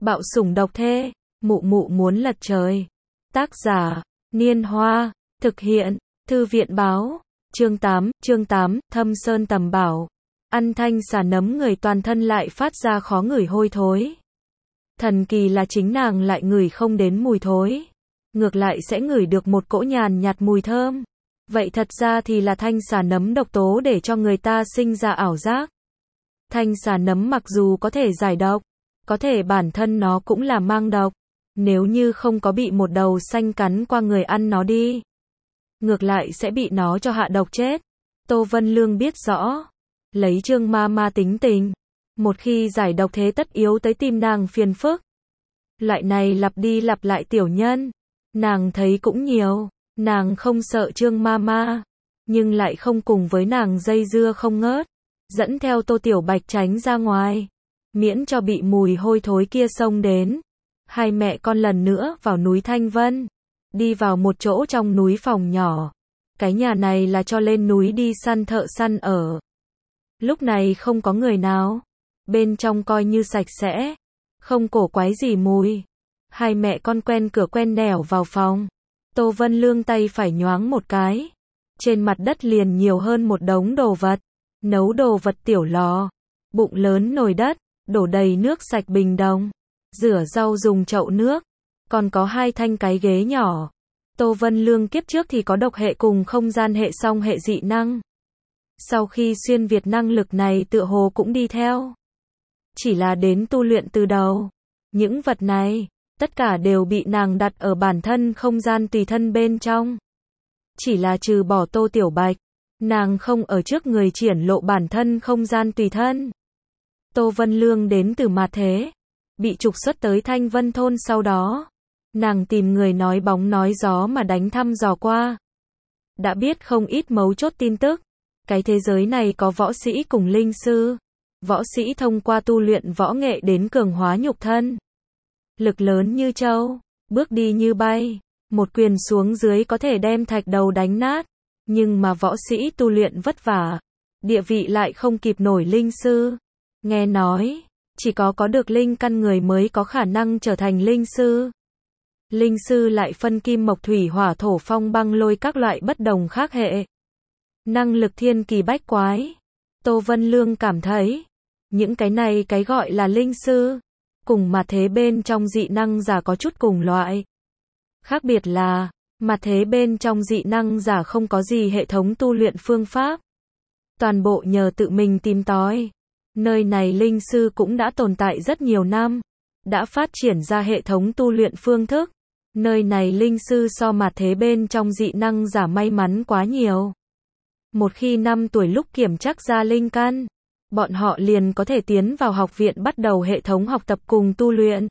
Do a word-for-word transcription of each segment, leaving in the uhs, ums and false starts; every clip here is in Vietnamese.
Bạo sủng độc thế, mụ mụ muốn lật trời. Tác giả, Niên Hoa, thực hiện, Thư viện Báo, chương tám, chương tám, Thâm Sơn Tầm Bảo. Ăn thanh xà nấm người toàn thân lại phát ra khó ngửi hôi thối. Thần kỳ là chính nàng lại ngửi không đến mùi thối. Ngược lại sẽ ngửi được một cỗ nhàn nhạt mùi thơm. Vậy thật ra thì là thanh xà nấm độc tố để cho người ta sinh ra ảo giác. Thanh xà nấm mặc dù có thể giải độc, có thể bản thân nó cũng là mang độc. Nếu như không có bị một đầu xanh cắn qua người ăn nó đi, ngược lại sẽ bị nó cho hạ độc chết. Tô Vân Lương biết rõ. Lấy Trương ma ma tính tình, một khi giải độc thế tất yếu tới tìm nàng phiền phức. Loại này lặp đi lặp lại tiểu nhân, nàng thấy cũng nhiều. Nàng không sợ Trương ma ma, nhưng lại không cùng với nàng dây dưa không ngớt. Dẫn theo Tô Tiểu Bạch tránh ra ngoài, miễn cho bị mùi hôi thối kia xông đến. Hai mẹ con lần nữa vào núi Thanh Vân, đi vào một chỗ trong núi phòng nhỏ. Cái nhà này là cho lên núi đi săn thợ săn ở. Lúc này không có người nào, bên trong coi như sạch sẽ, không cổ quái gì mùi. Hai mẹ con quen cửa quen nẻo vào phòng. Tô Vân Lương tay phải nhoáng một cái, trên mặt đất liền nhiều hơn một đống đồ vật. Nấu đồ vật tiểu lò, bụng lớn nồi đất, đổ đầy nước sạch bình đồng, rửa rau dùng chậu nước, còn có hai thanh cái ghế nhỏ. Tô Vân Lương kiếp trước thì có độc hệ cùng không gian hệ song hệ dị năng. Sau khi xuyên việt năng lực này tựa hồ cũng đi theo. Chỉ là đến tu luyện từ đầu. Những vật này, tất cả đều bị nàng đặt ở bản thân không gian tùy thân bên trong. Chỉ là trừ bỏ Tô Tiểu Bạch, nàng không ở trước người triển lộ bản thân không gian tùy thân. Tô Vân Lương đến từ mặt thế, bị trục xuất tới Thanh Vân Thôn sau đó. Nàng tìm người nói bóng nói gió mà đánh thăm dò qua. Đã biết không ít mấu chốt tin tức. Cái thế giới này có võ sĩ cùng linh sư. Võ sĩ thông qua tu luyện võ nghệ đến cường hóa nhục thân. Lực lớn như trâu, bước đi như bay. Một quyền xuống dưới có thể đem thạch đầu đánh nát. Nhưng mà võ sĩ tu luyện vất vả, địa vị lại không kịp nổi linh sư. Nghe nói, chỉ có có được linh căn người mới có khả năng trở thành linh sư. Linh sư lại phân kim mộc thủy hỏa thổ phong băng lôi các loại bất đồng khác hệ. Năng lực thiên kỳ bách quái. Tô Vân Lương cảm thấy, những cái này cái gọi là linh sư, cùng mà thế bên trong dị năng giả có chút cùng loại. Khác biệt là, mà thế bên trong dị năng giả không có gì hệ thống tu luyện phương pháp. Toàn bộ nhờ tự mình tìm tòi. Nơi này linh sư cũng đã tồn tại rất nhiều năm. Đã phát triển ra hệ thống tu luyện phương thức. Nơi này linh sư so mà thế bên trong dị năng giả may mắn quá nhiều. Một khi năm tuổi lúc kiểm chắc ra linh căn, bọn họ liền có thể tiến vào học viện bắt đầu hệ thống học tập cùng tu luyện.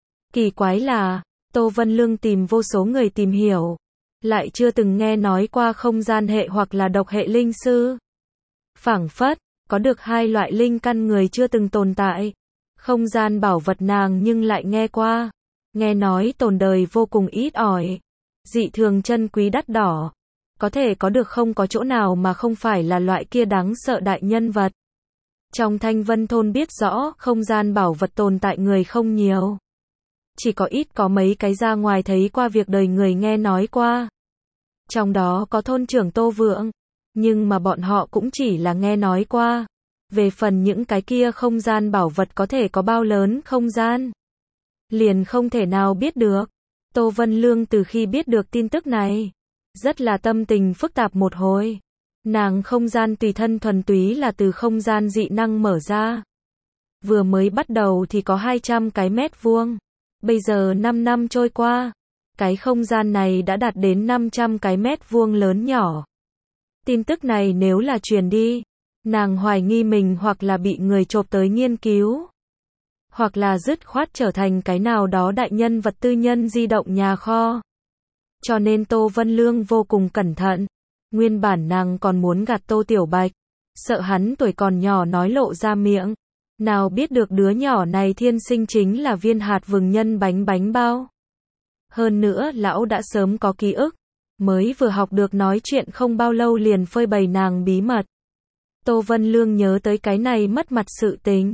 Kỳ quái là, Tô Vân Lương tìm vô số người tìm hiểu, lại chưa từng nghe nói qua không gian hệ hoặc là độc hệ linh sư. Phảng phất, có được hai loại linh căn người chưa từng tồn tại. Không gian bảo vật nàng nhưng lại nghe qua. Nghe nói tồn đời vô cùng ít ỏi. Dị thường chân quý đắt đỏ. Có thể có được không có chỗ nào mà không phải là loại kia đáng sợ đại nhân vật. Trong Thanh Vân Thôn biết rõ không gian bảo vật tồn tại người không nhiều. Chỉ có ít có mấy cái ra ngoài thấy qua việc đời người nghe nói qua. Trong đó có thôn trưởng Tô Vượng. Nhưng mà bọn họ cũng chỉ là nghe nói qua. Về phần những cái kia không gian bảo vật có thể có bao lớn không gian, liền không thể nào biết được. Tô Vân Lương từ khi biết được tin tức này, rất là tâm tình phức tạp một hồi. Nàng không gian tùy thân thuần túy là từ không gian dị năng mở ra. Vừa mới bắt đầu thì có hai trăm cái mét vuông. Bây giờ năm năm trôi qua, cái không gian này đã đạt đến năm trăm cái mét vuông lớn nhỏ. Tin tức này nếu là truyền đi, nàng hoài nghi mình hoặc là bị người chộp tới nghiên cứu, hoặc là dứt khoát trở thành cái nào đó đại nhân vật tư nhân di động nhà kho. Cho nên Tô Vân Lương vô cùng cẩn thận. Nguyên bản nàng còn muốn gạt Tô Tiểu Bạch, sợ hắn tuổi còn nhỏ nói lộ ra miệng. Nào biết được đứa nhỏ này thiên sinh chính là viên hạt vừng nhân bánh bánh bao. Hơn nữa lão đã sớm có ký ức, mới vừa học được nói chuyện không bao lâu liền phơi bày nàng bí mật. Tô Vân Lương nhớ tới cái này mất mặt sự tình,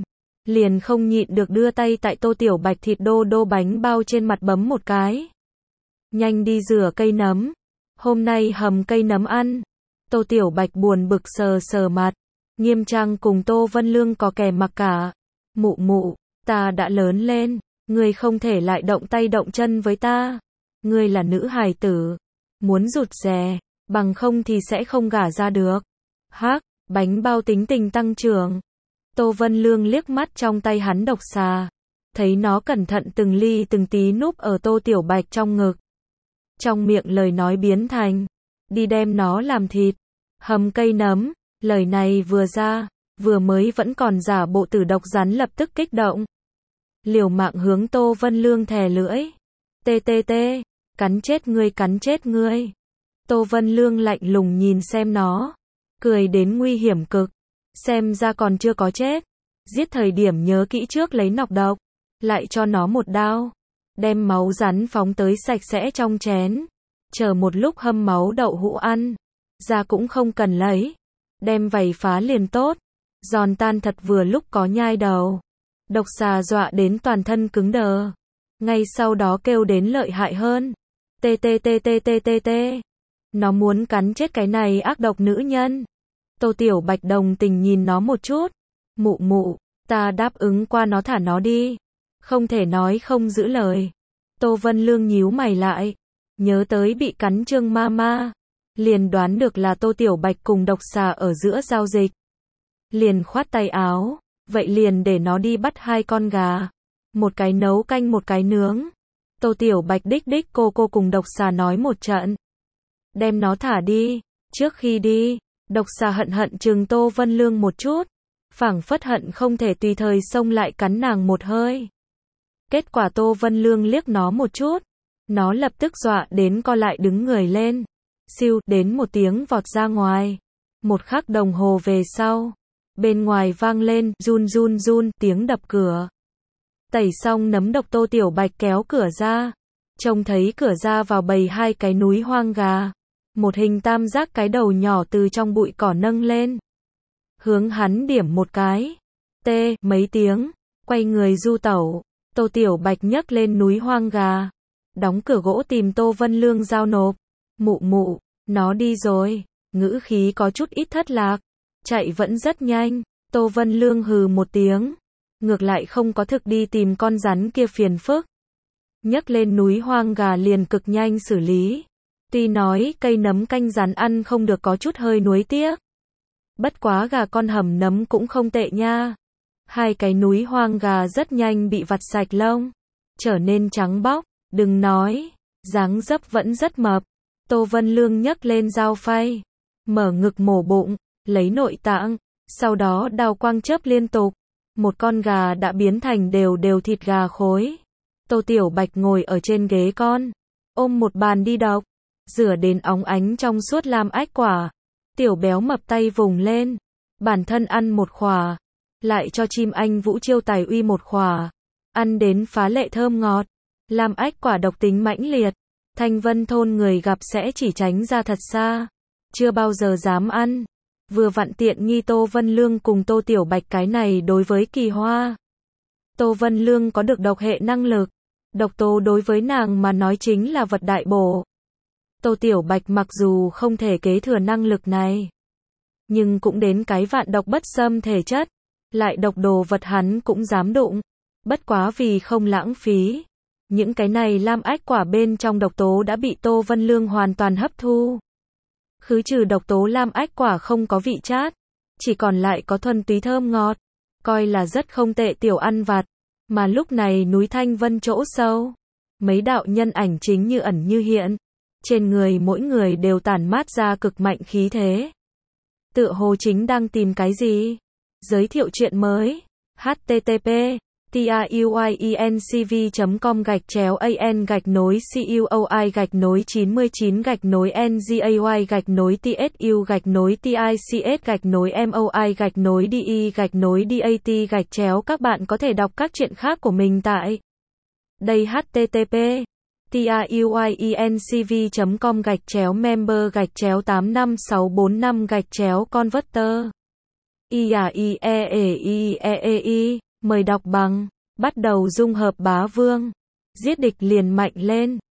liền không nhịn được đưa tay tại Tô Tiểu Bạch thịt đô đô bánh bao trên mặt bấm một cái. Nhanh đi rửa cây nấm. Hôm nay hầm cây nấm ăn. Tô Tiểu Bạch buồn bực sờ sờ mặt. Nghiêm Trang cùng Tô Vân Lương có kẻ mặc cả. Mụ mụ, ta đã lớn lên. Ngươi không thể lại động tay động chân với ta. Ngươi là nữ hài tử. Muốn rụt rè, bằng không thì sẽ không gả ra được. Hắc, bánh bao tính tình tăng trưởng. Tô Vân Lương liếc mắt trong tay hắn độc xà. Thấy nó cẩn thận từng ly từng tí núp ở Tô Tiểu Bạch trong ngực. Trong miệng lời nói biến thành, đi đem nó làm thịt. Hầm cây nấm, lời này vừa ra, vừa mới vẫn còn giả bộ tử độc rắn lập tức kích động. Liều mạng hướng Tô Vân Lương thè lưỡi. Tê tê tê, cắn chết ngươi cắn chết ngươi. Tô Vân Lương lạnh lùng nhìn xem nó. Cười đến nguy hiểm cực. Xem ra còn chưa có chết. Giết thời điểm nhớ kỹ trước lấy nọc độc. Lại cho nó một đao. Đem máu rắn phóng tới sạch sẽ trong chén. Chờ một lúc hâm máu đậu hũ ăn. Ra cũng không cần lấy. Đem vảy phá liền tốt. Giòn tan thật vừa lúc có nhai đầu. Độc xà dọa đến toàn thân cứng đờ. Ngay sau đó kêu đến lợi hại hơn. Tê tê tê tê tê tê tê. Nó muốn cắn chết cái này ác độc nữ nhân. Tô Tiểu Bạch đồng tình nhìn nó một chút. Mụ mụ, ta đáp ứng qua nó thả nó đi. Không thể nói không giữ lời. Tô Vân Lương nhíu mày lại. Nhớ tới bị cắn Trương ma ma. Liền đoán được là Tô Tiểu Bạch cùng độc xà ở giữa giao dịch. Liền khoát tay áo. Vậy liền để nó đi bắt hai con gà. Một cái nấu canh một cái nướng. Tô Tiểu Bạch đích đích cô cô cùng độc xà nói một trận. Đem nó thả đi. Trước khi đi, độc xà hận hận chừng Tô Vân Lương một chút. Phảng phất hận không thể tùy thời xông lại cắn nàng một hơi. Kết quả Tô Vân Lương liếc nó một chút. Nó lập tức dọa đến co lại đứng người lên. Siêu đến một tiếng vọt ra ngoài. Một khắc đồng hồ về sau. Bên ngoài vang lên run run run tiếng đập cửa. Tẩy xong nấm độc Tô Tiểu Bạch kéo cửa ra. Trông thấy cửa ra vào bầy hai cái núi hoang gà. Một hình tam giác cái đầu nhỏ từ trong bụi cỏ nâng lên. Hướng hắn điểm một cái. Tê, mấy tiếng. Quay người du tẩu. Tô Tiểu Bạch nhấc lên núi hoang gà. Đóng cửa gỗ tìm Tô Vân Lương giao nộp. Mụ mụ, nó đi rồi. Ngữ khí có chút ít thất lạc. Chạy vẫn rất nhanh. Tô Vân Lương hừ một tiếng. Ngược lại không có thực đi tìm con rắn kia phiền phức. Nhấc lên núi hoang gà liền cực nhanh xử lý. Tuy nói cây nấm canh rắn ăn không được có chút hơi nuối tiếc. Bất quá gà con hầm nấm cũng không tệ nha. Hai cái núi hoang gà rất nhanh bị vặt sạch lông. Trở nên trắng bóc. Đừng nói. Dáng dấp vẫn rất mập. Tô Vân Lương nhấc lên dao phay. Mở ngực mổ bụng. Lấy nội tạng. Sau đó đao quang chớp liên tục. Một con gà đã biến thành đều đều thịt gà khối. Tô Tiểu Bạch ngồi ở trên ghế con. Ôm một bàn đi đọc. Rửa đến óng ánh trong suốt lam ách quả. Tiểu béo mập tay vùng lên. Bản thân ăn một khỏa. Lại cho chim anh Vũ Chiêu Tài Uy một khỏa. Ăn đến phá lệ thơm ngọt. Lam ách quả độc tính mãnh liệt. Thanh Vân thôn người gặp sẽ chỉ tránh ra thật xa. Chưa bao giờ dám ăn. Vừa vặn tiện nghi Tô Vân Lương cùng Tô Tiểu Bạch cái này đối với kỳ hoa. Tô Vân Lương có được độc hệ năng lực. Độc tố đối với nàng mà nói chính là vật đại bổ. Tô Tiểu Bạch mặc dù không thể kế thừa năng lực này. Nhưng cũng đến cái vạn độc bất xâm thể chất. Lại độc đồ vật hắn cũng dám đụng. Bất quá vì không lãng phí. Những cái này lam ách quả bên trong độc tố đã bị Tô Vân Lương hoàn toàn hấp thu. Khứ trừ độc tố lam ách quả không có vị chát. Chỉ còn lại có thuần túy thơm ngọt. Coi là rất không tệ tiểu ăn vặt. Mà lúc này núi Thanh Vân chỗ sâu. Mấy đạo nhân ảnh chính như ẩn như hiện. Trên người mỗi người đều tản mát ra cực mạnh khí thế. Tựa hồ chính đang tìm cái gì? Giới thiệu chuyện mới. H T T P truyencv chấm com gạch chéo an gạch nối cuoi gạch nối chín mươi chín gạch nối ngay gạch nối tsu gạch nối tics gạch nối moi gạch nối de gạch nối dat gạch chéo. Các bạn có thể đọc các chuyện khác của mình tại đây. H T T P truyencv chấm com gạch chéo member gạch chéo tám năm sáu bốn năm gạch chéo converter. I A I E E I E E I Mời đọc bằng, bắt đầu dung hợp bá vương. Giết địch liền mạnh lên.